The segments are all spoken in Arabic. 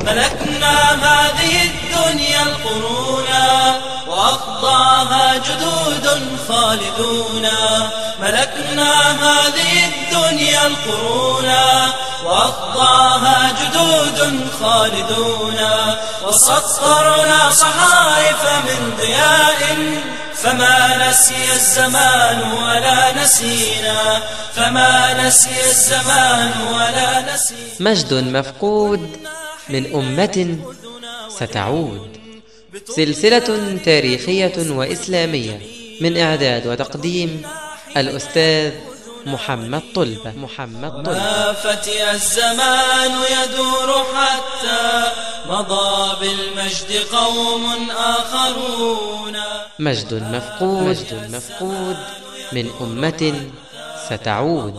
ملكنا هذه الدنيا القرونا وأخضعها جدود خالدونا. ملكنا هذه الدنيا القرونا وأخضعها جدود خالدونا. وسطرنا صحائف من ضياء فما نسي الزمان ولا نسينا. فما نسي الزمان ولا نسينا. مجد مفقود من أمة ستعود، سلسلة تاريخية وإسلامية من إعداد وتقديم الأستاذ محمد طلبة. ما فتئ الزمان يدور حتى مضى بالمجد قوم آخرون. مجد مفقود من أمة ستعود.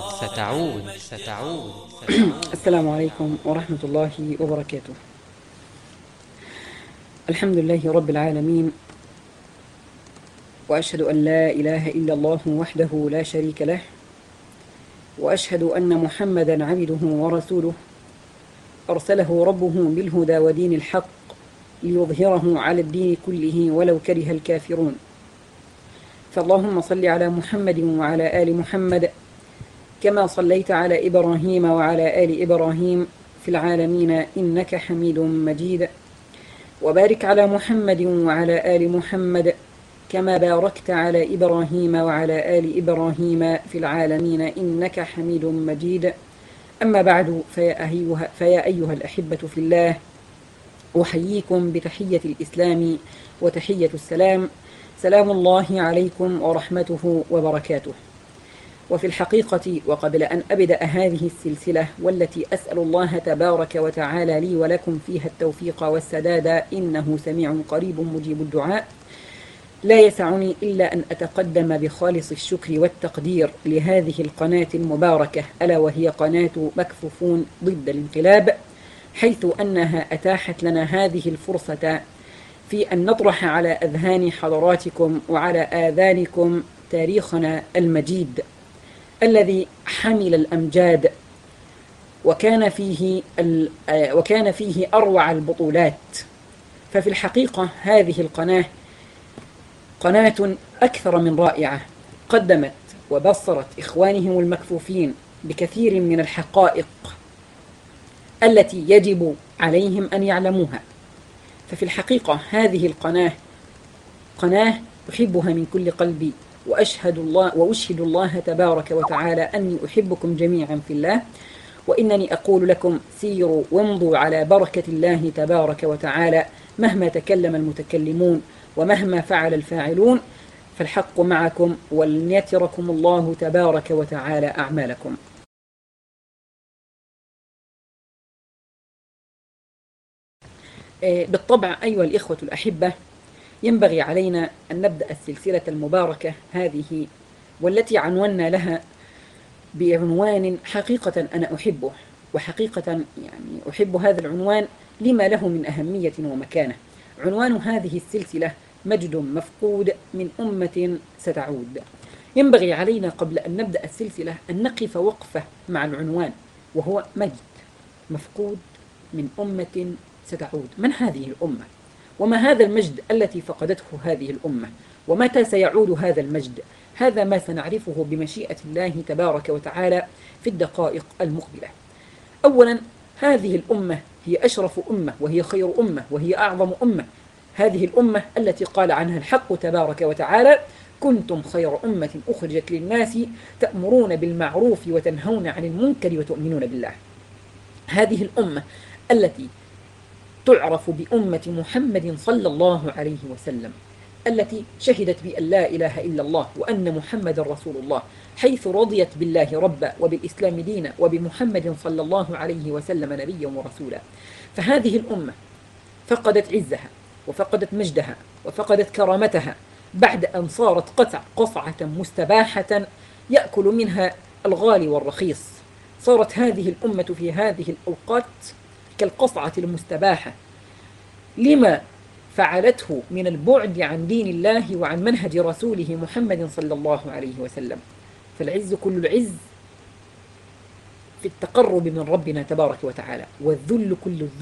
السلام عليكم ورحمة الله وبركاته. الحمد لله رب العالمين، وأشهد أن لا إله إلا الله وحده لا شريك له، وأشهد أن محمدا عبده ورسوله أرسله ربه بالهدى ودين الحق ليظهره على الدين كله ولو كره الكافرون. فاللهم صل على محمد وعلى آل محمد كما صليت على إبراهيم وعلى آل إبراهيم في العالمين إنك حميد مجيد، وبارك على محمد وعلى آل محمد كما باركت على إبراهيم وعلى آل إبراهيم في العالمين إنك حميد مجيد. أما بعد، فيا أيها الأحبة في الله، أحييكم بتحية الإسلام وتحية السلام، سلام الله عليكم ورحمته وبركاته. وفي الحقيقة، وقبل أن أبدأ هذه السلسلة والتي أسأل الله تبارك وتعالى لي ولكم فيها التوفيق والسداد إنه سميع قريب مجيب الدعاء، لا يسعني إلا أن أتقدم بخالص الشكر والتقدير لهذه القناة المباركة، ألا وهي قناة مكفوفون ضد الانقلاب، حيث أنها أتاحت لنا هذه الفرصة في أن نطرح على أذهان حضراتكم وعلى آذانكم تاريخنا المجيد الذي حمل الأمجاد وكان فيه أروع البطولات. ففي الحقيقة هذه القناة قناة أكثر من رائعة، قدمت وبصرت إخوانهم المكفوفين بكثير من الحقائق التي يجب عليهم أن يعلموها. ففي الحقيقة هذه القناة قناة أحبها من كل قلبي، وأشهد الله تبارك وتعالى أني أحبكم جميعا في الله، وإنني أقول لكم سيروا وامضوا على بركة الله تبارك وتعالى، مهما تكلم المتكلمون ومهما فعل الفاعلون، فالحق معكم وليتركم الله تبارك وتعالى أعمالكم. بالطبع أيها الإخوة الأحبة، ينبغي علينا أن نبدأ السلسلة المباركة هذه والتي عنونا لها بعنوان حقيقة أنا أحبه، وحقيقة يعني أحب هذا العنوان لما له من أهمية ومكانة. عنوان هذه السلسلة مجد مفقود من أمة ستعود. ينبغي علينا قبل أن نبدأ السلسلة أن نقف وقفة مع العنوان، وهو مجد مفقود من أمة ستعود. من هذه الأمة؟ وما هذا المجد التي فقدته هذه الأمة؟ ومتى سيعود هذا المجد؟ هذا ما سنعرفه بمشيئة الله تبارك وتعالى في الدقائق المقبلة. أولا، هذه الأمة هي أشرف أمة، وهي خير أمة، وهي أعظم أمة. هذه الأمة التي قال عنها الحق تبارك وتعالى: كنتم خير أمة أخرجت للناس تأمرون بالمعروف وتنهون عن المنكر وتؤمنون بالله. هذه الأمة التي تعرف بأمة محمد صلى الله عليه وسلم، التي شهدت بأن لا إله إلا الله وأن محمد رسول الله، حيث رضيت بالله ربا وبالإسلام دينا وبمحمد صلى الله عليه وسلم نبيا ورسولا. فهذه الأمة فقدت عزها وفقدت مجدها وفقدت كرامتها بعد أن صارت قصعة مستباحة يأكل منها الغالي والرخيص. صارت هذه الأمة في هذه الأوقات كالقصعة المستباحة لما فعلته من البعد عن دين الله وعن منهج رسوله محمد صلى الله عليه وسلم. فالعز كل العز في التقرب من ربنا تبارك وتعالى، والذل كل الذل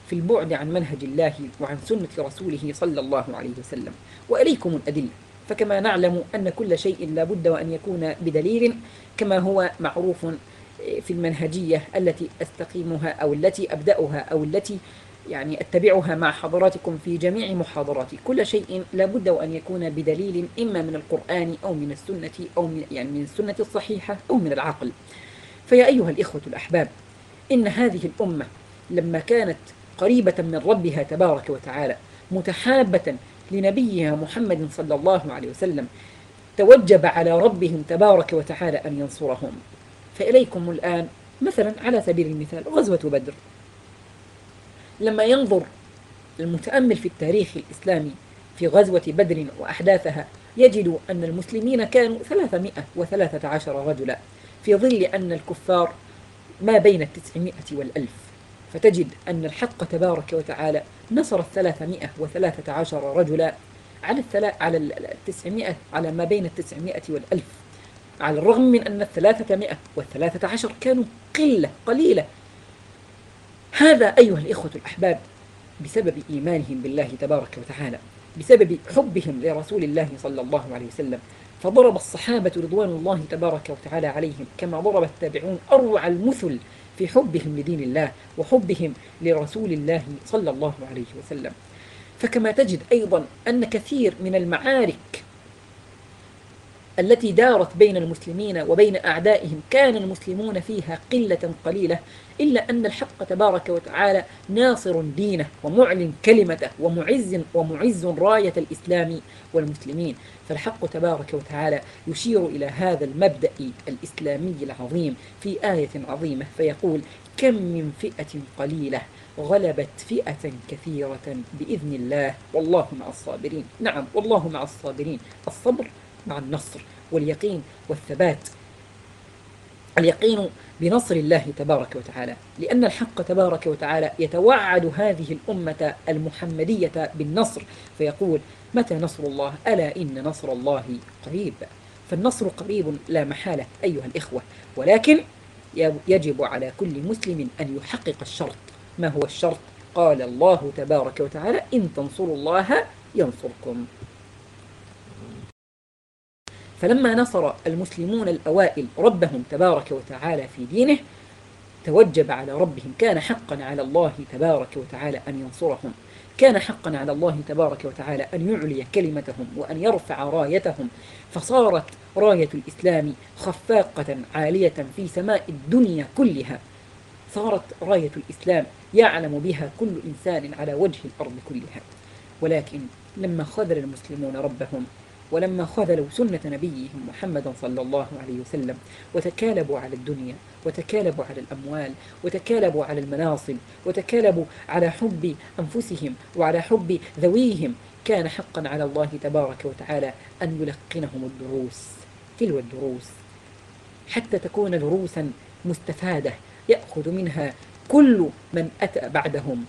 في البعد عن منهج الله وعن سنة رسوله صلى الله عليه وسلم. وإليكم الأدلة، فكما نعلم أن كل شيء لا بد وأن يكون بدليل، كما هو معروف في المنهجية التي أستقيمها أو التي أبدأها أو التي يعني أتبعها مع حضراتكم في جميع محاضراتي، كل شيء لا بد وأن يكون بدليل، إما من القرآن أو من السنة أو من السنة الصحيحة أو من العقل. فيا أيها الإخوة الأحباب، إن هذه الأمة لما كانت قريبة من ربها تبارك وتعالى، متحابة لنبيها محمد صلى الله عليه وسلم، توجب على ربهم تبارك وتعالى أن ينصرهم. فإليكم الآن مثلا على سبيل المثال غزوة بدر، لما ينظر المتأمل في التاريخ الإسلامي في غزوة بدر وأحداثها، يجد أن المسلمين كانوا 313 رجلا، في ظل أن الكفار ما بين 900 و1000. فتجد أن الحق تبارك وتعالى نصر 313 رجلا على 900، على ما بين 900 و1000، على الرغم من أن 313 كانوا قليلة. هذا أيها الإخوة الأحباب بسبب إيمانهم بالله تبارك وتعالى، بسبب حبهم لرسول الله صلى الله عليه وسلم. فضرب الصحابة رضوان الله تبارك وتعالى عليهم كما ضرب التابعون أروع المثل في حبهم لدين الله وحبهم لرسول الله صلى الله عليه وسلم. فكما تجد أيضا أن كثير من المعارك التي دارت بين المسلمين وبين أعدائهم كان المسلمون فيها قليلة، إلا أن الحق تبارك وتعالى ناصر دينه ومعلن كلمته ومعز راية الإسلام والمسلمين. فالحق تبارك وتعالى يشير إلى هذا المبدأ الإسلامي العظيم في آية عظيمة، فيقول: كم من فئة قليلة غلبت فئة كثيرة بإذن الله والله مع الصابرين. نعم، والله مع الصابرين، الصبر مع النصر واليقين والثبات، اليقين بنصر الله تبارك وتعالى، لأن الحق تبارك وتعالى يتوعد هذه الأمة المحمدية بالنصر، فيقول: متى نصر الله؟ ألا إن نصر الله قريب. فالنصر قريب لا محالة أيها الإخوة، ولكن يجب على كل مسلم أن يحقق الشرط. ما هو الشرط؟ قال الله تبارك وتعالى: إن تنصروا الله ينصركم. فلما نصر المسلمون الأوائل ربهم تبارك وتعالى في دينه، توجب على ربهم، كان حقا على الله تبارك وتعالى أن ينصرهم، كان حقا على الله تبارك وتعالى أن يعلي كلمتهم وأن يرفع رايتهم. فصارت راية الإسلام خفاقة عالية في سماء الدنيا كلها، صارت راية الإسلام يعلم بها كل إنسان على وجه الأرض كلها. ولكن لما خذل المسلمون ربهم، ولما خذلوا سنة نبيهم محمد صلى الله عليه وسلم، وتكالبوا على الدنيا، وتكالبوا على الأموال، وتكالبوا على المناصب، وتكالبوا على حب أنفسهم وعلى حب ذويهم، كان حقا على الله تبارك وتعالى أن يلقنهم الدروس تلو الدروس، حتى تكون دروسا مستفادة يأخذ منها كل من أتى بعدهم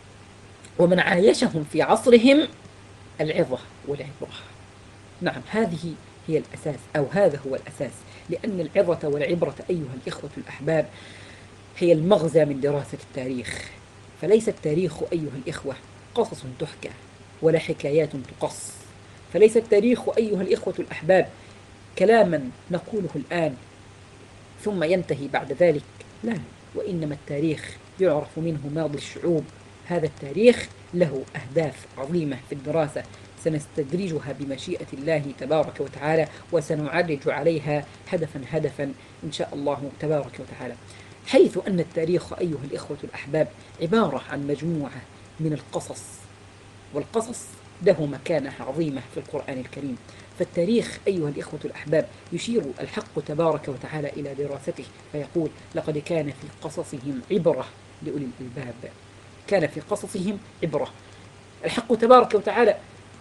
ومن عايشهم في عصرهم العظة والعبرة. نعم، هذه هي الأساس، أو هذا هو الأساس، لأن العظة والعبرة أيها الإخوة الأحباب هي المغزى من دراسة التاريخ. فليس التاريخ أيها الإخوة قصص تحكى ولا حكايات تقص، فليس التاريخ أيها الإخوة الأحباب كلاما نقوله الآن ثم ينتهي بعد ذلك، لا، وإنما التاريخ يعرف منه ماضي الشعوب. هذا التاريخ له أهداف عظيمة في الدراسة سنستدرجها بمشيئة الله تبارك وتعالى، وسنعرج عليها هدفا إن شاء الله تبارك وتعالى، حيث أن التاريخ أيها الإخوة الأحباب عبارة عن مجموعة من القصص، والقصص له مكانة عظيمة في القرآن الكريم. فالتاريخ أيها الإخوة الأحباب يشير الحق تبارك وتعالى إلى دراسته، فيقول: لقد كان في قصصهم عبرة لأولي الألباب. كان في قصصهم عبرة. الحق تبارك وتعالى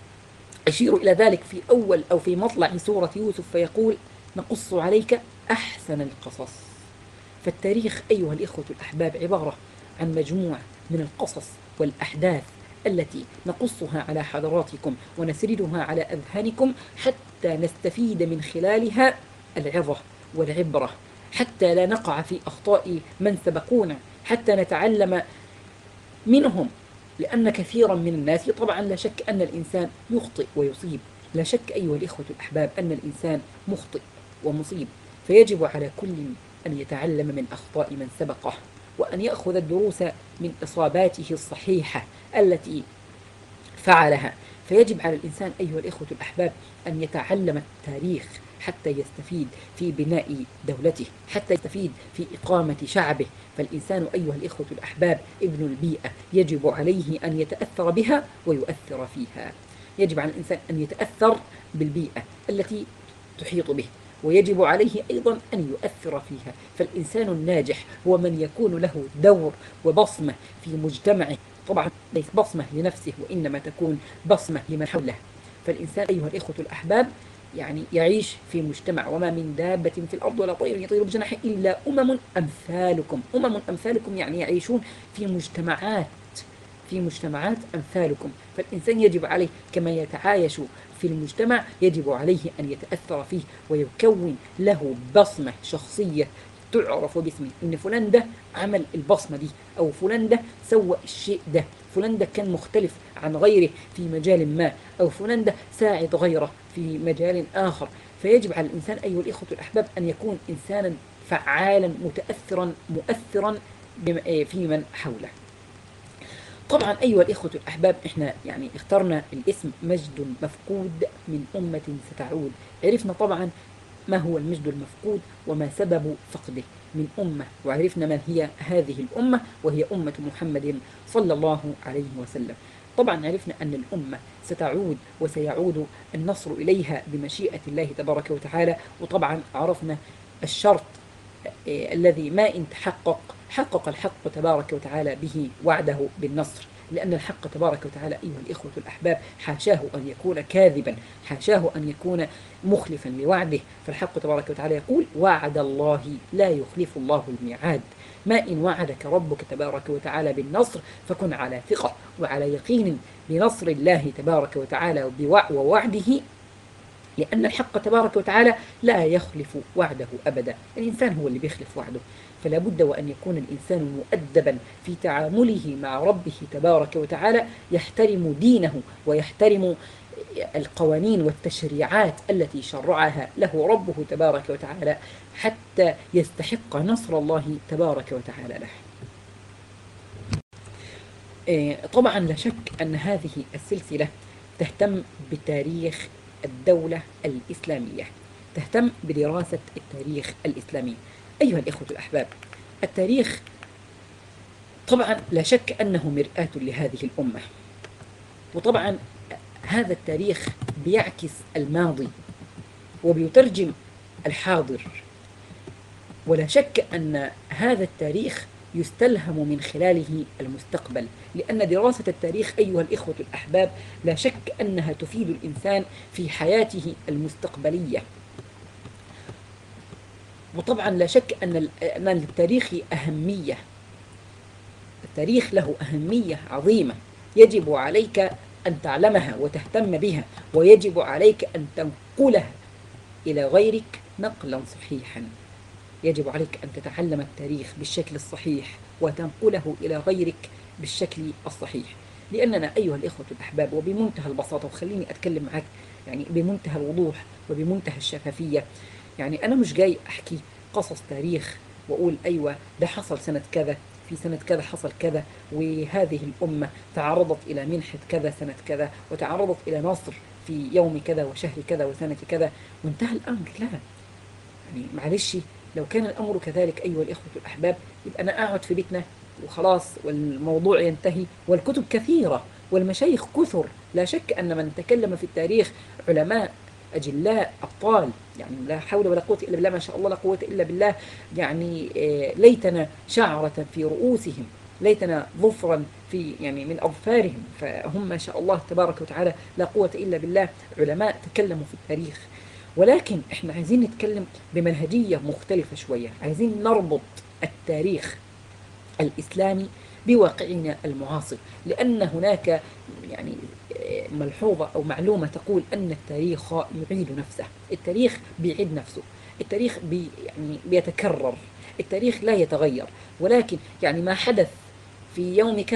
يشير إلى ذلك في أول أو في مطلع سورة يوسف، فيقول: نقص عليك أحسن القصص. فالتاريخ أيها الإخوة الأحباب عبارة عن مجموعة من القصص والأحداث التي نقصها على حضراتكم ونسردها على أذهانكم حتى نستفيد من خلالها العظة والعبرة، حتى لا نقع في أخطاء من سبقونا، حتى نتعلم منهم لأن كثيرا من الناس، طبعا لا شك أن الإنسان يخطئ ويصيب، لا شك أيها الإخوة الأحباب أن الإنسان مخطئ ومصيب، فيجب على كل أن يتعلم من أخطاء من سبقه، وأن يأخذ الدروس من إصاباته الصحيحة التي فعلها. فيجب على الإنسان أيها الإخوة الأحباب أن يتعلم التاريخ حتى يستفيد في بناء دولته، حتى يستفيد في إقامة شعبه. فالإنسان أيها الإخوة الأحباب ابن البيئة، يجب عليه أن يتأثر بها ويؤثر فيها. يجب على الإنسان أن يتأثر بالبيئة التي تحيط به، ويجب عليه أيضا أن يؤثر فيها. فالإنسان الناجح هو من يكون له دور وبصمة في مجتمعه، طبعا ليس بصمة لنفسه وإنما تكون بصمة لمن حوله. فالإنسان أيها الإخوة الأحباب يعني يعيش في مجتمع، وما من دابة في الأرض ولا طير يطير بجناحه إلا أمم أمثالكم. أمم أمثالكم يعني يعيشون في مجتمعات أمثالكم. فالإنسان يجب عليه كما يتعايش في المجتمع يجب عليه أن يتأثر فيه ويكون له بصمة شخصية تعرف باسمه، إن فلان ده عمل البصمة دي، أو فلان ده سوى الشيء ده، فلان ده كان مختلف عن غيره في مجال ما، أو فلان ده ساعد غيره في مجال آخر. فيجب على الإنسان أيها الإخوة الأحباب أن يكون إنسانا فعالا مؤثرا في من حوله. طبعا أيها الإخوة الأحباب إحنا يعني اخترنا الاسم مجد مفقود من أمة ستعود. عرفنا طبعا ما هو المجد المفقود وما سبب فقده من أمة، وعرفنا من هي هذه الأمة، وهي أمة محمد صلى الله عليه وسلم. طبعا عرفنا أن الأمة ستعود وسيعود النصر إليها بمشيئة الله تبارك وتعالى. وطبعا عرفنا الشرط الذي ما إن حقق الحق تبارك وتعالى به وعده بالنصر، لأن الحق تبارك وتعالى أيها الإخوة الأحباب حاشاه أن يكون كاذبا، حاشاه أن يكون مخلفا لوعده. فالحق تبارك وتعالى يقول: وعد الله لا يخلف الله الميعاد. ما إن وعدك ربك تبارك وتعالى بالنصر فكن على ثقة وعلى يقين بنصر الله تبارك وتعالى ووعده، لأن الحق تبارك وتعالى لا يخلف وعده أبدا. الإنسان هو اللي بيخلف وعده، فلا بد وأن يكون الإنسان مؤدبا في تعامله مع ربه تبارك وتعالى، يحترم دينه ويحترم القوانين والتشريعات التي شرعها له ربه تبارك وتعالى حتى يستحق نصر الله تبارك وتعالى له. طبعا لا شك أن هذه السلسلة تهتم بتاريخ الدولة الإسلامية، تهتم بدراسة التاريخ الإسلامي. أيها الإخوة الأحباب، التاريخ طبعا لا شك أنه مرآة لهذه الأمة، وطبعا هذا التاريخ بيعكس الماضي وبيترجم الحاضر، ولا شك أن هذا التاريخ يستلهم من خلاله المستقبل، لأن دراسة التاريخ أيها الإخوة الأحباب لا شك أنها تفيد الإنسان في حياته المستقبلية. وطبعا لا شك أن للتاريخ أهمية، التاريخ له أهمية عظيمة يجب عليك أن تعلمها وتهتم بها، ويجب عليك أن تنقلها إلى غيرك نقلا صحيحا. يجب عليك أن تتعلم التاريخ بالشكل الصحيح وتنقله إلى غيرك بالشكل الصحيح، لأننا أيها الإخوة الأحباب وبمنتهى البساطة، وخليني أتكلم معك يعني بمنتهى الوضوح وبمنتهى الشفافية، يعني أنا مش جاي أحكي قصص تاريخ وأقول أيوة ده حصل سنة كذا، في سنة كذا حصل كذا، وهذه الأمة تعرضت إلى منحة كذا سنة كذا، وتعرضت إلى نصر في يوم كذا وشهر كذا وسنة كذا وانتهى الأمر. لا، يعني معلش، لو كان الأمر كذلك أيها الإخوة الأحباب يبقى أنا أقعد في بيتنا وخلاص والموضوع ينتهي، والكتب كثيرة والمشايخ كثر. لا شك أن من تكلم في التاريخ علماء أجلاء أبطال، يعني لا حول ولا قوة إلا بالله، ما شاء الله لا قوة إلا بالله، يعني ليتنا شعرة في رؤوسهم، ليتنا ظفرا في يعني من أظفارهم، فهم ما شاء الله تبارك وتعالى لا قوة إلا بالله علماء تكلموا في التاريخ. ولكن احنا عايزين نتكلم بمنهجية مختلفة شوية، عايزين نربط التاريخ الإسلامي بواقعنا المعاصر، لأن هناك يعني ملحوظة أو معلومة تقول أن التاريخ يعيد نفسه، التاريخ بيعيد نفسه، التاريخ يعني بيتكرر، التاريخ لا يتغير، ولكن يعني ما حدث في يوم كذا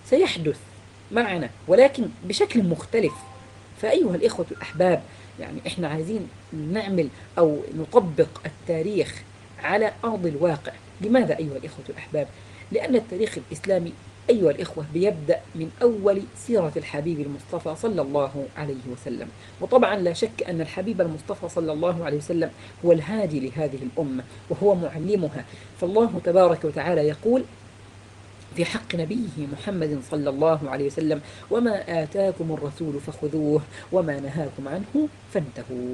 سيحدث معنا ولكن بشكل مختلف. فأيها الإخوة الأحباب، يعني إحنا عايزين نعمل أو نطبق التاريخ على أرض الواقع. لماذا أيها الإخوة الأحباب؟ لأن التاريخ الإسلامي أيها الإخوة بيبدأ من أول سيرة الحبيب المصطفى صلى الله عليه وسلم. وطبعا لا شك أن الحبيب المصطفى صلى الله عليه وسلم هو الهادي لهذه الأمة وهو معلمها. فالله تبارك وتعالى يقول في حق نبيه محمد صلى الله عليه وسلم: وما آتاكم الرسول فخذوه وما نهاكم عنه فانتهوا.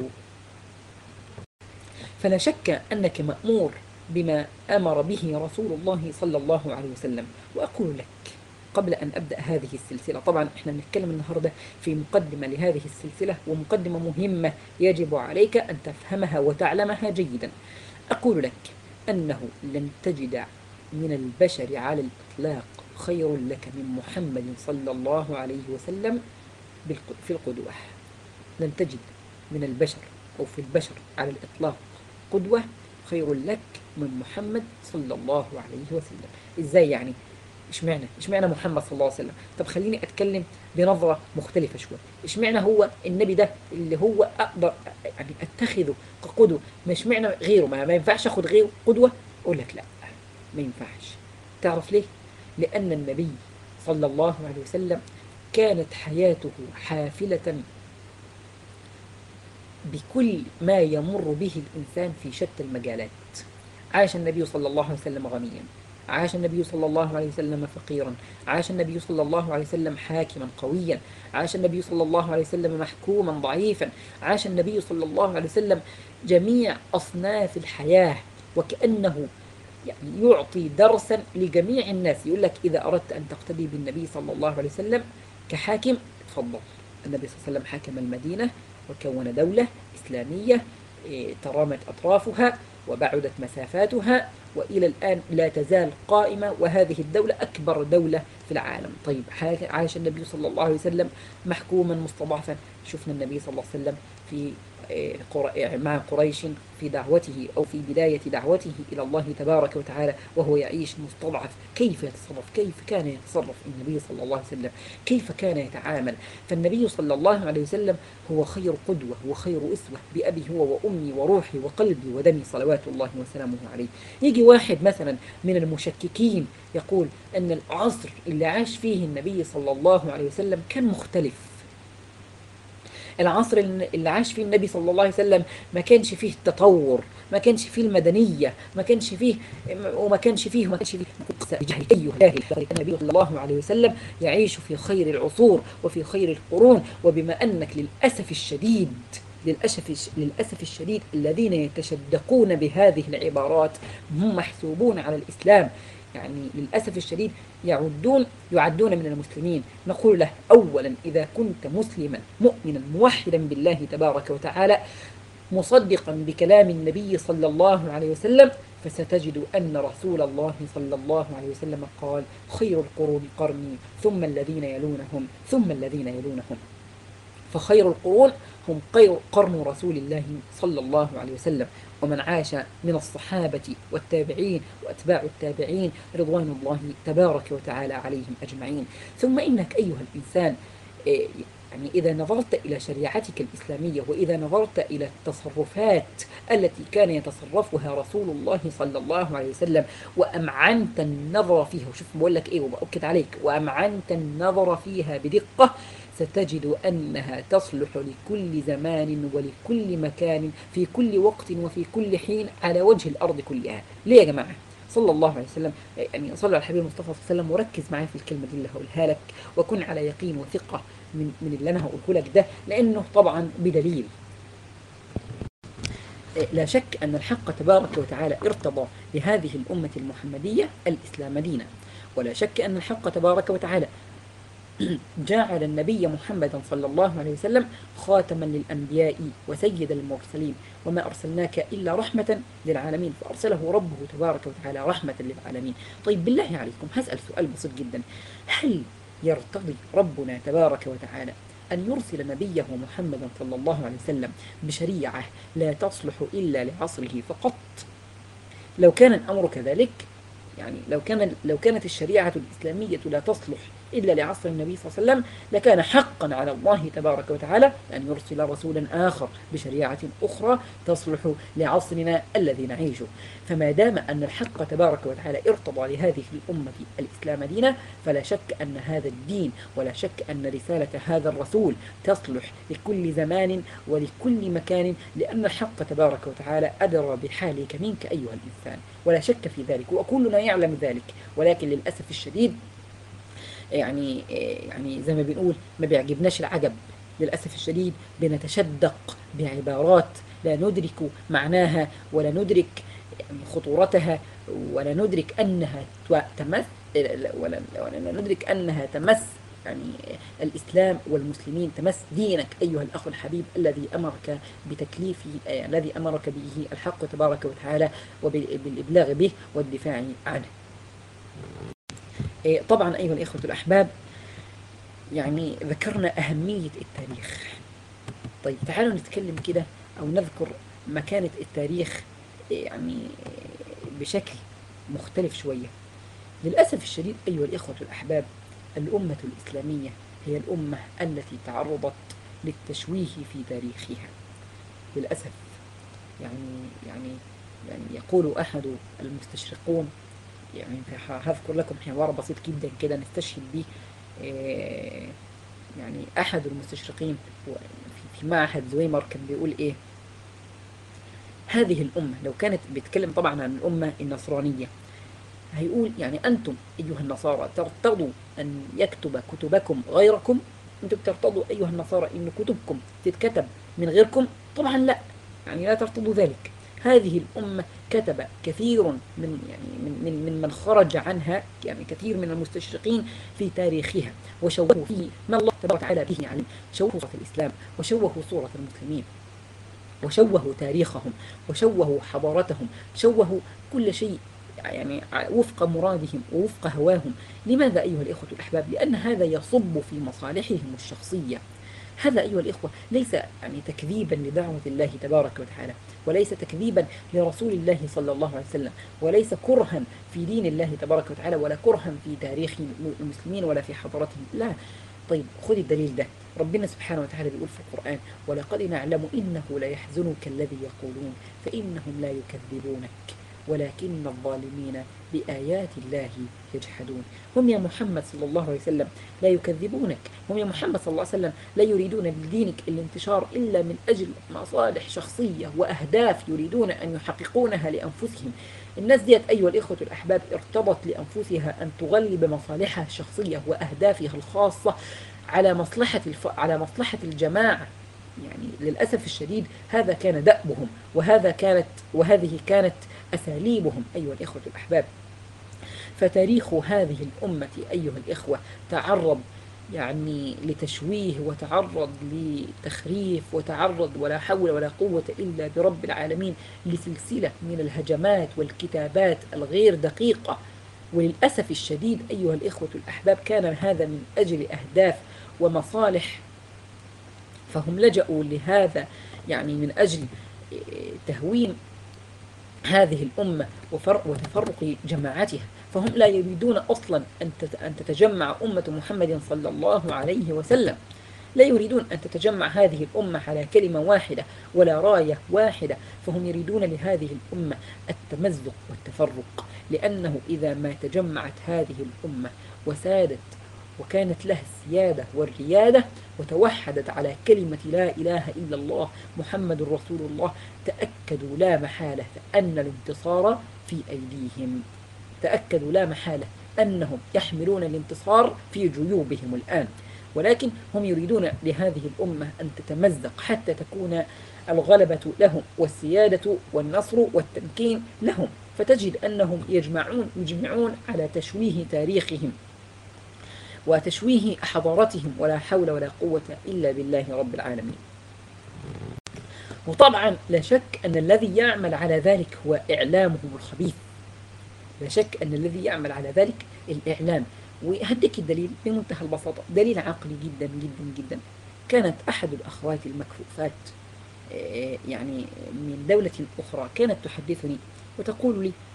فلا شك أنك مأمور بما أمر به رسول الله صلى الله عليه وسلم. وأقول لك قبل أن أبدأ هذه السلسلة، طبعا إحنا بنتكلم النهاردة في مقدمة لهذه السلسلة، ومقدمة مهمة يجب عليك أن تفهمها وتعلمها جيدا. أقول لك أنه لن تجد من البشر على الإطلاق خير لك من محمد صلى الله عليه وسلم في القدوة. لن تجد من البشر أو في البشر على الإطلاق قدوة خير لك من محمد صلى الله عليه وسلم. إزاي يعني؟ إشمعنى محمد صلى الله عليه وسلم؟ طب خليني أتكلم بنظرة مختلفة شوي. إشمعنى هو النبي ده اللي هو أقدر يعني أتخذه كقدوة؟ مش معنى غيره، ما ينفعش أخذ غيره قدوة؟ أقول لك لا، ما ينفعش. تعرف ليه؟ لأن النبي صلى الله عليه وسلم كانت حياته حافلة بكل ما يمر به الإنسان في شتى المجالات. عاش النبي صلى الله عليه وسلم غنيا، عاش النبي صلى الله عليه وسلم فقيرا، عاش النبي صلى الله عليه وسلم حاكما قويا، عاش النبي صلى الله عليه وسلم محكوما ضعيفا، عاش النبي صلى الله عليه وسلم جميع أصناف الحياة، وكأنه يعني يعطي درسا لجميع الناس. يقول لك إذا أردت أن تقتدي بالنبي صلى الله عليه وسلم كحاكم، تفضل. النبي صلى الله عليه وسلم حكم المدينة وكون دولة إسلامية ترامت أطرافها وبعدت مسافاتها، وإلى الآن لا تزال قائمة، وهذه الدولة أكبر دولة في العالم. طيب عاش النبي صلى الله عليه وسلم محكوما مستضعفا. شفنا النبي صلى الله عليه وسلم في مع قريش في دعوته أو في بداية دعوته إلى الله تبارك وتعالى وهو يعيش مستضعف، كيف يتصرف، كيف كان يتصرف النبي صلى الله عليه وسلم، كيف كان يتعامل. فالنبي صلى الله عليه وسلم هو خير قدوة وخير أسوة بأبي هو وأمي وروحي وقلبي ودمي صلوات الله وسلامه عليه. يجي واحد مثلا من المشككين يقول أن العصر اللي عاش فيه النبي صلى الله عليه وسلم كان مختلف. العصر اللي عاش فيه النبي صلى الله عليه وسلم ما كانش فيه التطور، ما كانش فيه المدنية، ما كانش فيه بجهل. النبي صلى الله عليه وسلم يعيش في خير العصور وفي خير القرون. وبما أنك للأسف الشديد الذين يتشدقون بهذه العبارات هم محسوبون على الإسلام، يعني للأسف الشديد يعدون من المسلمين. نقول له أولا إذا كنت مسلما مؤمنا موحدا بالله تبارك وتعالى مصدقا بكلام النبي صلى الله عليه وسلم، فستجد أن رسول الله صلى الله عليه وسلم قال: خير القرون قرني ثم الذين يلونهم ثم الذين يلونهم. فخير القرون هم قرن رسول الله صلى الله عليه وسلم، ومن عاش من الصحابة والتابعين وأتباع التابعين رضوان الله تبارك وتعالى عليهم أجمعين. ثم إنك أيها الإنسان يعني إذا نظرت إلى شريعتك الإسلامية وإذا نظرت إلى التصرفات التي كان يتصرفها رسول الله صلى الله عليه وسلم وأمعنت النظر فيها، وشوف بقول لك إيه وبأكد عليك، وأمعنت النظر فيها بدقة، ستجد أنها تصلح لكل زمان ولكل مكان في كل وقت وفي كل حين على وجه الأرض كلها. ليه يا جماعة؟ صلى الله عليه وسلم، يعني صلى على الحبيب المصطفى صلى الله عليه وسلم، وركز معايا في الكلمة دي اللي هقولها لك، وكن على يقين وثقة من اللي أنا هقوله لك ده، لأنه طبعا بدليل. لا شك أن الحق تبارك وتعالى ارتضى لهذه الأمة المحمدية الإسلام دينا، ولا شك أن الحق تبارك وتعالى جعل النبي محمد صلى الله عليه وسلم خاتما للأنبياء وسيد المرسلين، وما أرسلناك إلا رحمة للعالمين، فأرسله ربه تبارك وتعالى رحمة للعالمين. طيب بالله عليكم هسأل سؤال بسيط جدا: هل يرتضي ربنا تبارك وتعالى أن يرسل نبيه محمد صلى الله عليه وسلم بشريعة لا تصلح إلا لعصره فقط؟ لو كان الأمر كذلك يعني لو كانت الشريعة الإسلامية لا تصلح إلا لعصر النبي صلى الله عليه وسلم، لكان حقا على الله تبارك وتعالى أن يرسل رسولا آخر بشريعة أخرى تصلح لعصرنا الذي نعيشه. فما دام أن الحق تبارك وتعالى ارتضى لهذه الأمة الإسلام دينا، فلا شك أن هذا الدين ولا شك أن رسالة هذا الرسول تصلح لكل زمان ولكل مكان، لأن الحق تبارك وتعالى أدرى بحالك منك أيها الإنسان، ولا شك في ذلك، وكلنا يعلم ذلك. ولكن للأسف الشديد يعني زي ما بنقول ما بيعجبناش العجب. للأسف الشديد بنتشدق بعبارات لا ندرك معناها ولا ندرك يعني خطورتها، ولا ندرك أنها تمس ولا ندرك أنها تمس يعني الإسلام والمسلمين، تمس دينك أيها الأخ الحبيب الذي أمرك بتكليفه، الذي أمرك به الحق تبارك وتعالى وبالإبلاغ به والدفاع عنه. طبعا أيها الإخوة الأحباب، يعني ذكرنا أهمية التاريخ. طيب تعالوا نتكلم كده أو نذكر مكانة التاريخ يعني بشكل مختلف شوية. للأسف الشديد أيها الإخوة الأحباب، الأمة الإسلامية هي الأمة التي تعرضت للتشويه في تاريخها للأسف. يعني يقول أحد المستشرقون، يعني هذكر لكم حوار بسيط جدا كده نستشهد به. يعني أحد المستشرقين في معهد زويمر كان بيقول إيه: هذه الأمة لو كانت بيتكلم طبعا عن الأمة النصرانية، هيقول يعني أنتم أيها النصارى ترتضوا أن يكتب كتبكم غيركم؟ أنتم ترتضوا أيها النصارى أن كتبكم تتكتب من غيركم؟ طبعا لا، يعني لا ترتضوا ذلك. هذه الأمة كتب كثير من خرج عنها، يعني كثير من المستشرقين في تاريخها، وشوهوا فيه ما الله تبارك وتعالى به عليه، شوهوا صورة الإسلام وشوهوا صورة المسلمين وشوهوا تاريخهم وشوهوا حضارتهم، شوهوا كل شيء يعني وفق مرادهم ووفق هواهم. لماذا أيها الإخوة الأحباب؟ لأن هذا يصب في مصالحهم الشخصية. هذا أيها الإخوة ليس يعني تكذيبا لدعوة الله تبارك وتعالى، وليس تكذيبا لرسول الله صلى الله عليه وسلم، وليس كرها في دين الله تبارك وتعالى، ولا كرها في تاريخ المسلمين ولا في حضارتهم، لا. طيب خذ الدليل ده، ربنا سبحانه وتعالى بيقول في القرآن: ولقد نعلم إنه ليحزنك الذي يقولون فإنهم لا يكذبونك ولكن الظالمين بآيات الله يجحدون. هم يا محمد صلى الله عليه وسلم لا يكذبونك، هم يا محمد صلى الله عليه وسلم لا يريدون لدينك الانتشار إلا من أجل مصالح شخصية وأهداف يريدون أن يحققونها لأنفسهم. الناس ديت أيها الإخوة الأحباب ارتضت لأنفسها أن تغلب مصالحها الشخصية وأهدافها الخاصة على مصلحة الجماعة. يعني للأسف الشديد هذا كان دأبهم، وهذه كانت أساليبهم أيها الإخوة الأحباب. فتاريخ هذه الأمة أيها الإخوة تعرض يعني لتشويه، وتعرض لتخريف، وتعرض ولا حول ولا قوة إلا برب العالمين لسلسلة من الهجمات والكتابات الغير دقيقة. وللأسف الشديد أيها الإخوة الأحباب كان هذا من أجل أهداف ومصالح، فهم لجأوا لهذا يعني من أجل تهوين هذه الأمة وتفرق جماعتها. فهم لا يريدون أصلا أن تتجمع أمة محمد صلى الله عليه وسلم، لا يريدون أن تتجمع هذه الأمة على كلمة واحدة ولا راية واحدة، فهم يريدون لهذه الأمة التمزق والتفرق. لأنه إذا ما تجمعت هذه الأمة وسادت وكانت لها السيادة والريادة وتوحدت على كلمة لا إله إلا الله محمد رسول الله، تأكدوا لا محالة أن الانتصار في أيديهم، تأكدوا لا محالة أنهم يحملون الانتصار في جيوبهم الآن. ولكن هم يريدون لهذه الأمة أن تتمزق حتى تكون الغلبة لهم والسيادة والنصر والتمكين لهم، فتجد أنهم يجمعون على تشويه تاريخهم وتشويه حضارتهم، ولا حول ولا قوة إلا بالله رب العالمين. وطبعا لا شك أن الذي يعمل على ذلك هو إعلامهم الخبيث، لا شك أن الذي يعمل على ذلك الإعلام. وهديك الدليل بمنتهى البساطة، دليل عقلي جدا جدا جدا. كانت أحد الأخوات المكفوفات يعني من دولة أخرى كانت تحدثني وتقول لي: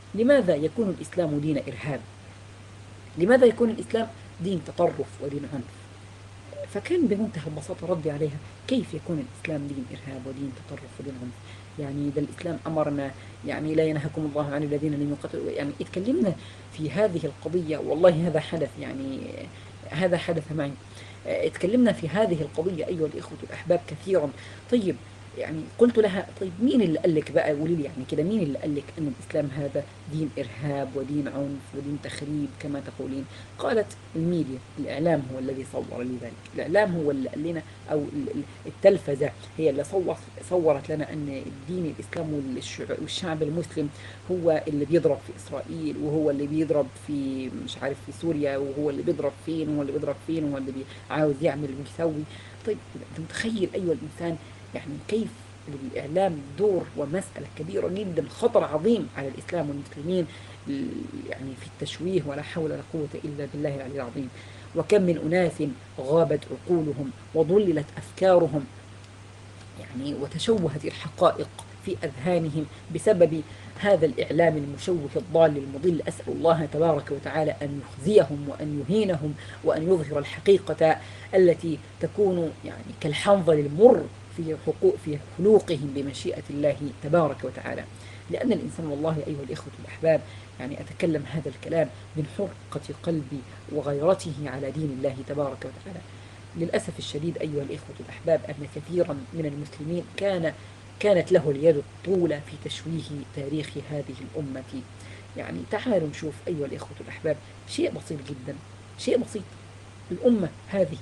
لماذا يكون الإسلام دين إرهاب؟ لماذا يكون الإسلام دين تطرف ودين عنف؟ فكان بمنتهى البساطة ردي عليها: كيف يكون الإسلام دين إرهاب ودين تطرف ودين عنف؟ يعني ده الإسلام أمرنا، يعني لا ينهاكم الله عن الذين لم يقاتلوا. يعني اتكلمنا في هذه القضية، والله هذا حدث، يعني هذا حدث معي. اتكلمنا في هذه القضية أيها الإخوة الأحباب كثيرا. طيب، يعني قلت لها: طيب مين اللي قال لك بقى، قولي لي يعني كده، مين اللي قال لك أن الإسلام هذا دين إرهاب ودين عنف ودين تخريب كما تقولين؟ قالت: الميديا، الإعلام هو الذي صور لي ذلك. الإعلام هو اللي قال لنا، أو التلفزة هي اللي صورت لنا أن الدين الإسلام والشعب المسلم هو اللي بيضرب في إسرائيل، وهو اللي بيضرب في مش عارف في سوريا، وهو اللي بيضرب فين، وهو اللي بيضرب فين، وهو اللي عاوز يعمل ويسوي. طيب أنت متخيل أيها الإنسان يعني كيف للإعلام دور ومسألة كبيرة جدا، خطر عظيم على الإسلام والمسلمين، يعني في التشويه، ولا حول ولا قوة إلا بالله العلي العظيم. وكم من أناس غابت عقولهم وضللت أفكارهم، يعني وتشوهت الحقائق في أذهانهم بسبب هذا الإعلام المشوه الضال المضل. أسأل الله تبارك وتعالى أن يخزيهم وأن يهينهم وأن يظهر الحقيقة التي تكون يعني كالحنظل المر في خلوقهم بمشيئة الله تبارك وتعالى. لأن الإنسان والله أيها الإخوة الأحباب، يعني أتكلم هذا الكلام من حرقة قلبي وغيرته على دين الله تبارك وتعالى. للأسف الشديد أيها الإخوة الأحباب، أن كثيرا من المسلمين كانت له اليد الطولة في تشويه تاريخ هذه الأمة. يعني تعالوا نشوف أيها الإخوة الأحباب شيء بسيط جدا، شيء بسيط. الأمة هذه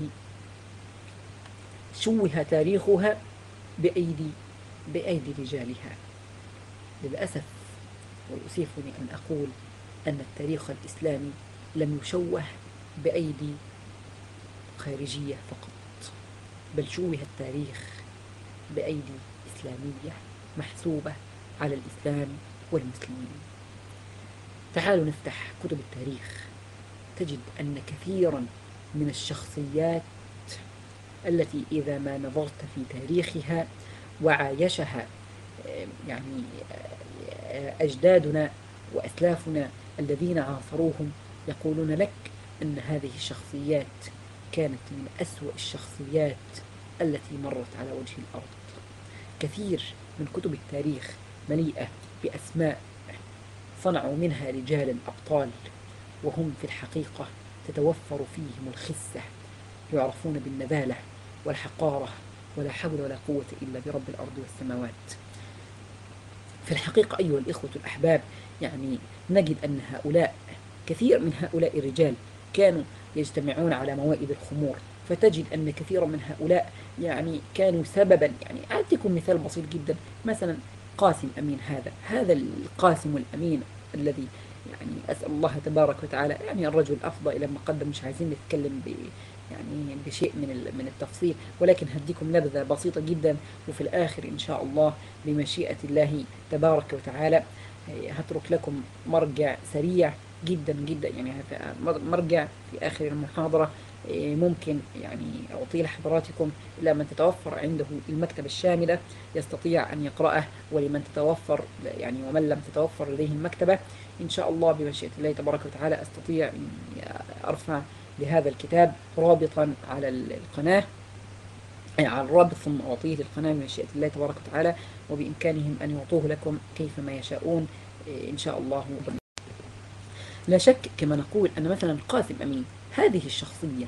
شوه تاريخها بأيدي رجالها. للأسف، ويؤسفني أن أقول أن التاريخ الإسلامي لم يشوه بأيدي خارجية فقط، بل شوه التاريخ بأيدي إسلامية محسوبة على الإسلام والمسلمين. تعالوا نفتح كتب التاريخ، تجد أن كثيرا من الشخصيات التي إذا ما نظرت في تاريخها وعايشها يعني أجدادنا وأسلافنا الذين عاصروهم، يقولون لك أن هذه الشخصيات كانت من أسوأ الشخصيات التي مرت على وجه الأرض. كثير من كتب التاريخ مليئة بأسماء صنعوا منها رجالا أبطال، وهم في الحقيقة تتوفر فيهم الخسة، يعرفون بالنبالة والحقارة، ولا حول ولا قوة إلا برب الأرض والسماوات. في الحقيقة أيها الإخوة الأحباب، يعني نجد أن كثير من هؤلاء الرجال كانوا يجتمعون على موائد الخمور، فتجد أن كثيرا من هؤلاء يعني كانوا سببا. يعني أعطيكم مثال بسيط جدا، مثلا قاسم أمين، هذا القاسم الأمين الذي يعني أسأل الله تبارك وتعالى، يعني الرجل أفضى إلى ما قدم، مش عايزين نتكلم يعني بشيء من التفصيل، ولكن هديكم نبذة بسيطة جدا، وفي الآخر إن شاء الله بمشيئة الله تبارك وتعالى هترك لكم مرجع سريع جدا جدا، يعني مرجع في آخر المحاضرة ممكن يعني أعطيه لحضراتكم إلى من تتوفر عنده المكتبة الشاملة يستطيع أن يقرأه، ولمن تتوفر يعني ومن لم تتوفر لديه المكتبة إن شاء الله بمشيئة الله تبارك وتعالى أستطيع أن أرفع لهذا الكتاب رابطا على القناة، يعني على الرابط، ثم أعطيه للقناة بمشيئة الله تبارك وتعالى، وبإمكانهم أن يعطوه لكم كيفما يشاءون إن شاء الله. لا شك كما نقول أن مثلا قاسم أمين هذه الشخصية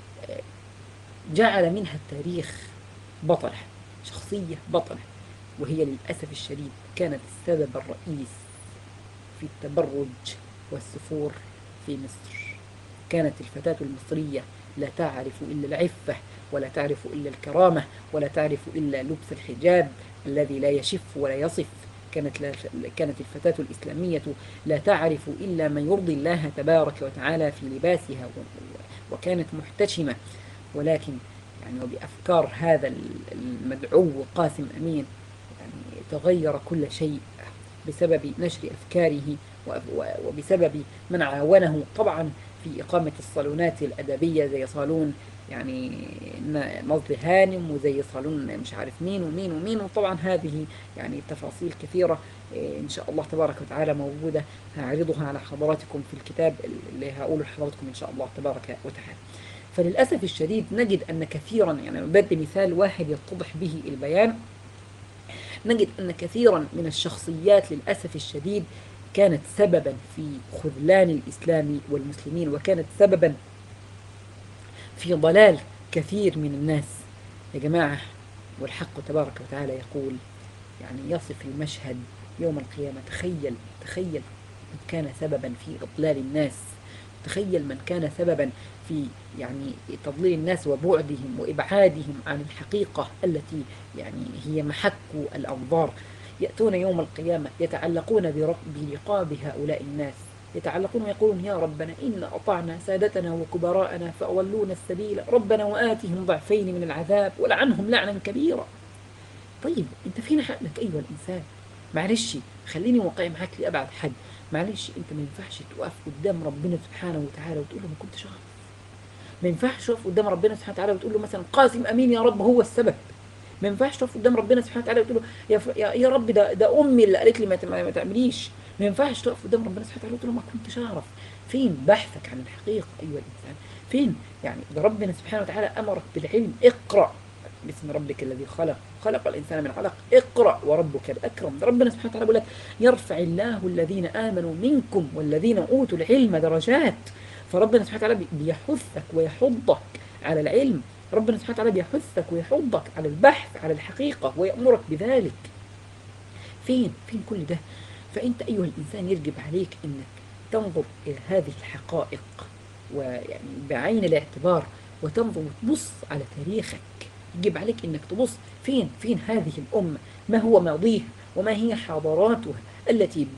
جعل منها التاريخ بطلة، شخصية بطلة، وهي للأسف الشديد كانت السبب الرئيس في التبرج والسفور في مصر. كانت الفتاة المصرية لا تعرف إلا العفة، ولا تعرف إلا الكرامة، ولا تعرف إلا لبس الحجاب الذي لا يشف ولا يصف. كانت الفتاة الإسلامية لا تعرف إلا ما يرضي الله تبارك وتعالى في لباسها، وكانت محتشمة. ولكن يعني وبأفكار هذا المدعو قاسم أمين يعني تغير كل شيء بسبب نشر أفكاره وبسبب من عاونه. طبعا في إقامة الصالونات الأدبية زي صالون يعني نصر هانم، وزي صالون مش عارف مين ومين ومين. وطبعا هذه يعني تفاصيل كثيرة إن شاء الله تبارك وتعالى موجودة، هعرضها على حضراتكم في الكتاب اللي هقوله لحضراتكم إن شاء الله تبارك وتعالى. فللأسف الشديد نجد أن كثيرا، يعني بدي مثال واحد يتضح به البيان، نجد أن كثيرا من الشخصيات للأسف الشديد كانت سببا في خذلان الإسلام والمسلمين، وكانت سببا في ضلال كثير من الناس يا جماعة. والحق تبارك وتعالى يقول يعني يصف المشهد يوم القيامة. تخيل من كان سببا في إضلال الناس، تخيل من كان سببا في يعني تضليل الناس وبعدهم وإبعادهم عن الحقيقة التي يعني هي محك الأنظار. يأتون يوم القيامة يتعلقون بلقاب هؤلاء الناس، يتعلقون ويقولون يا ربنا إن أطعنا سادتنا وكبراءنا فأضلونا السبيل، ربنا وآتهم ضعفين من العذاب ولعنهم لعنا كبيرا. طيب أنت فين حقك أيها الإنسان؟ معلش خليني واقعي معاك لأبعد حد. معلش أنت ما ينفعش تقف قدام ربنا سبحانه وتعالى وتقول له ما كنتش أعرف. ما ينفعش تقف قدام ربنا سبحانه وتعالى وتقول له مثلا قاسم أمين يا رب هو السبب. ما ينفعش تقف قدام ربنا سبحانه وتعالى وتقول له يا رب ده أمي اللي قالت لي ما تعمليش. ما ينفعش تقف قدام ربنا سبحانه وتعالى وتقول له ما كنتش أعرف. فين بحثك عن الحقيقة أيها الإنسان؟ فين يعني ده ربنا سبحانه وتعالى أمرك بالعلم. اقرأ باسم ربك الذي خلق الإنسان من علق، اقرأ وربك الأكرم. ده ربنا سبحانه وتعالى بيقول لك يرفع الله الذين آمنوا منكم والذين أوتوا العلم درجات. فربنا سبحانه وتعالى بيحثك ويحضك على العلم، ربنا سبحانه وتعالى بيحثك ويحضك على البحث على الحقيقة ويأمرك بذلك. فين كل ده؟ فأنت أيها الإنسان يجب عليك أنك تنظر إلى هذه الحقائق ويعني بعين الاعتبار، وتنظر وتبص على تاريخك. يجب عليك أنك تبص فين هذه الأمة، ما هو ماضيها وما هي حضاراتها التي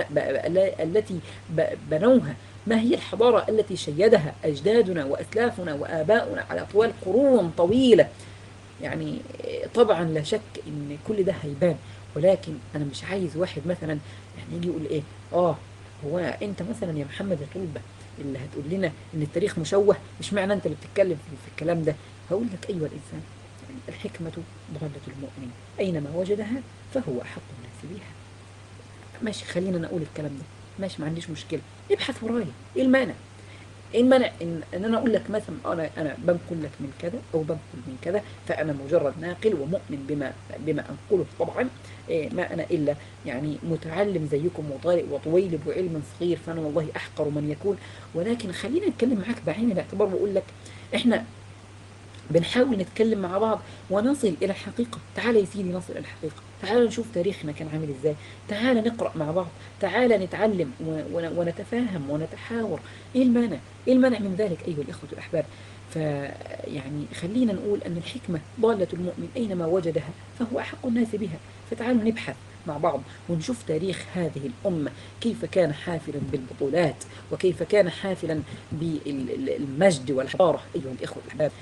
بنوها، ما هي الحضارة التي شيدها أجدادنا وأسلافنا وآباؤنا على طوال قرون طويلة. يعني طبعا لا شك أن كل ده هيبان، ولكن أنا مش عايز واحد مثلا يعني يجي يقول إيه هو أنت مثلا يا محمد يا طلبة اللي هتقول لنا أن التاريخ مشوه، مش معنى أنت اللي بتتكلم في الكلام ده. هقول لك أيها الإنسان يعني الحكمة ضالة المؤمن أينما وجدها فهو أحق الناس بها. ماشي خلينا نقول الكلام ده، ماشي ما عنديش مشكلة، ابحث ورايا. ايه المانع؟ ايه المانع ان انا اقول لك مثلا انا بنقل لك من كذا او بنقل من كذا، فانا مجرد ناقل ومؤمن بما انقله. طبعا ما انا الا يعني متعلم زيكم وطويلب وعلم صغير، فانا والله احقر من يكون. ولكن خلينا نتكلم معاك بعين الاعتبار واقول لك احنا بنحاول نتكلم مع بعض ونصل إلى الحقيقة. تعال يا سيدي نصل إلى الحقيقة، تعال نشوف تاريخنا كان عامل إزاي، تعال نقرأ مع بعض، تعال نتعلم ونتفاهم ونتحاور. إيه المانع من ذلك أيها الإخوة الأحباب؟ فيعني خلينا نقول أن الحكمة ضالة المؤمن أينما وجدها فهو أحق الناس بها. فتعالوا نبحث مع بعض ونشوف تاريخ هذه الأمة كيف كان حافلا بالبطولات وكيف كان حافلا بالمجد والحضارة أيها الإخوة الأحباب.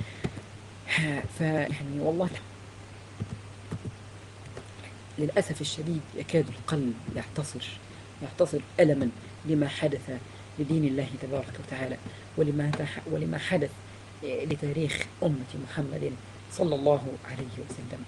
فيعني والله للأسف الشديد يكاد القلب يعتصر ألما لما حدث لدين الله تبارك وتعالى ولما حدث لتاريخ أمة محمد صلى الله عليه وسلم.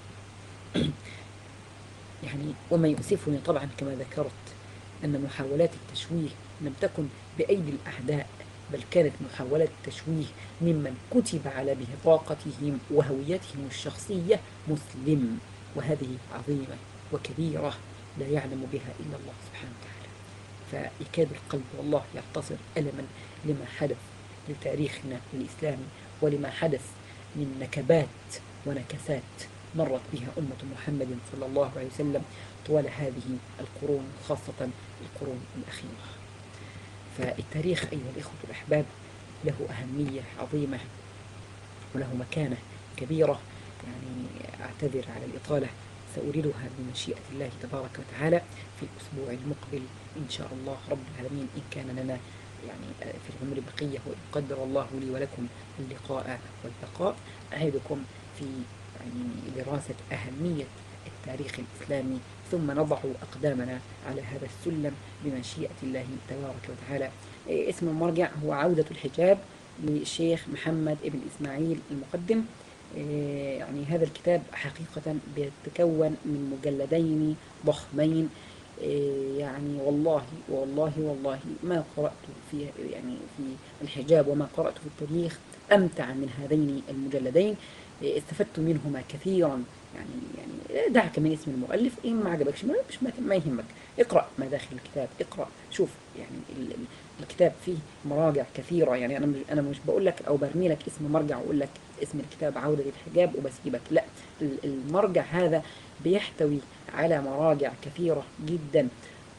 يعني وما يؤسفني طبعا كما ذكرت أن محاولات التشويه لم تكن بأيدي الأعداء، بل كانت محاولات التشويه ممن كتب على بطاقتهم وهويتهم الشخصية مسلم، وهذه عظيمة وكبيرة لا يعلم بها إلا الله سبحانه وتعالى. فيكاد القلب والله يعتصر ألما لما حدث لتاريخنا الإسلامي ولما حدث من نكبات ونكسات مرت بها أمة محمد صلى الله عليه وسلم طوال هذه القرون، خاصة القرون الأخيرة. فالتاريخ أيها الإخوة الأحباب له أهمية عظيمة وله مكانة كبيرة. يعني أعتذر على الإطالة، سأريدها بمشيئة الله تبارك وتعالى في الأسبوع المقبل إن شاء الله رب العالمين، إن كان لنا يعني في العمر بقية وإن قدر الله لي ولكم اللقاء والبقاء. أعدكم في يعني دراسة أهمية التاريخ الإسلامي، ثم نضع أقدامنا على هذا السلم بمشيئة الله تبارك وتعالى اسم المرجع هو عودة الحجاب للشيخ محمد ابن إسماعيل المقدم. يعني هذا الكتاب حقيقة بيتكون من مجلدين ضخمين. يعني والله والله والله ما قرأت في يعني في الحجاب وما قرأت في التاريخ أمتع من هذين المجلدين. استفدت منهما كثيرا. يعني دعك من اسم المؤلف، إن ما عجبكش ما يهمك، اقرأ ما داخل الكتاب، اقرأ شوف. يعني الكتاب فيه مراجع كثيرة. يعني أنا مش بقول لك أو برمي لك اسم مرجع وأقول لك اسم الكتاب عودة الحجاب وبسيبك، لا، المرجع هذا بيحتوي على مراجع كثيرة جدا.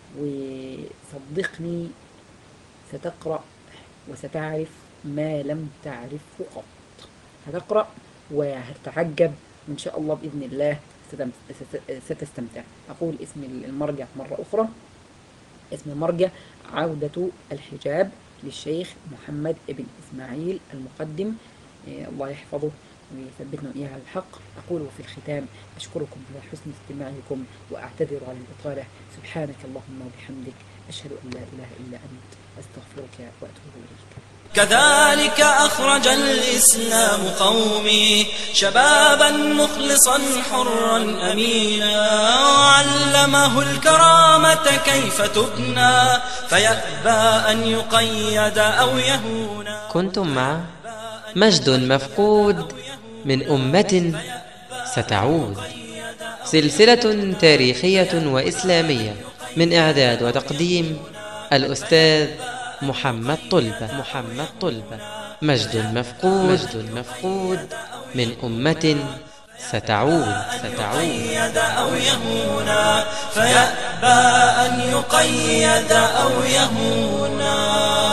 وصدقني ستقرأ وستعرف ما لم تعرفه قط. هتقرأ وهتتعجب، وإن شاء الله بإذن الله ستستمتع. أقول اسم المرجع مرة أخرى. اسم المرجع عودة الحجاب للشيخ محمد ابن إسماعيل المقدم. الله يحفظه ويثبتنا إياه على الحق. أقول في الختام أشكركم على حسن استماعكم وأعتذر على الإطالة. سبحانك اللهم وبحمدك، أشهد أن لا إله إلا أنت، أستغفرك وأتوب إليك. كذلك أخرج الإسلام قومي شبابا مخلصا حرا أمينا، علمه الكرامة كيف تبنى فيأبى أن يقيد أو يهونا. كنتم مع مجد مفقود من أمة ستعود، سلسلة تاريخية وإسلامية، من إعداد وتقديم الأستاذ محمد طلبة. مجد مفقود من أمة ستعود. أو يهونا فيأبى أن يقيد أو يهونا.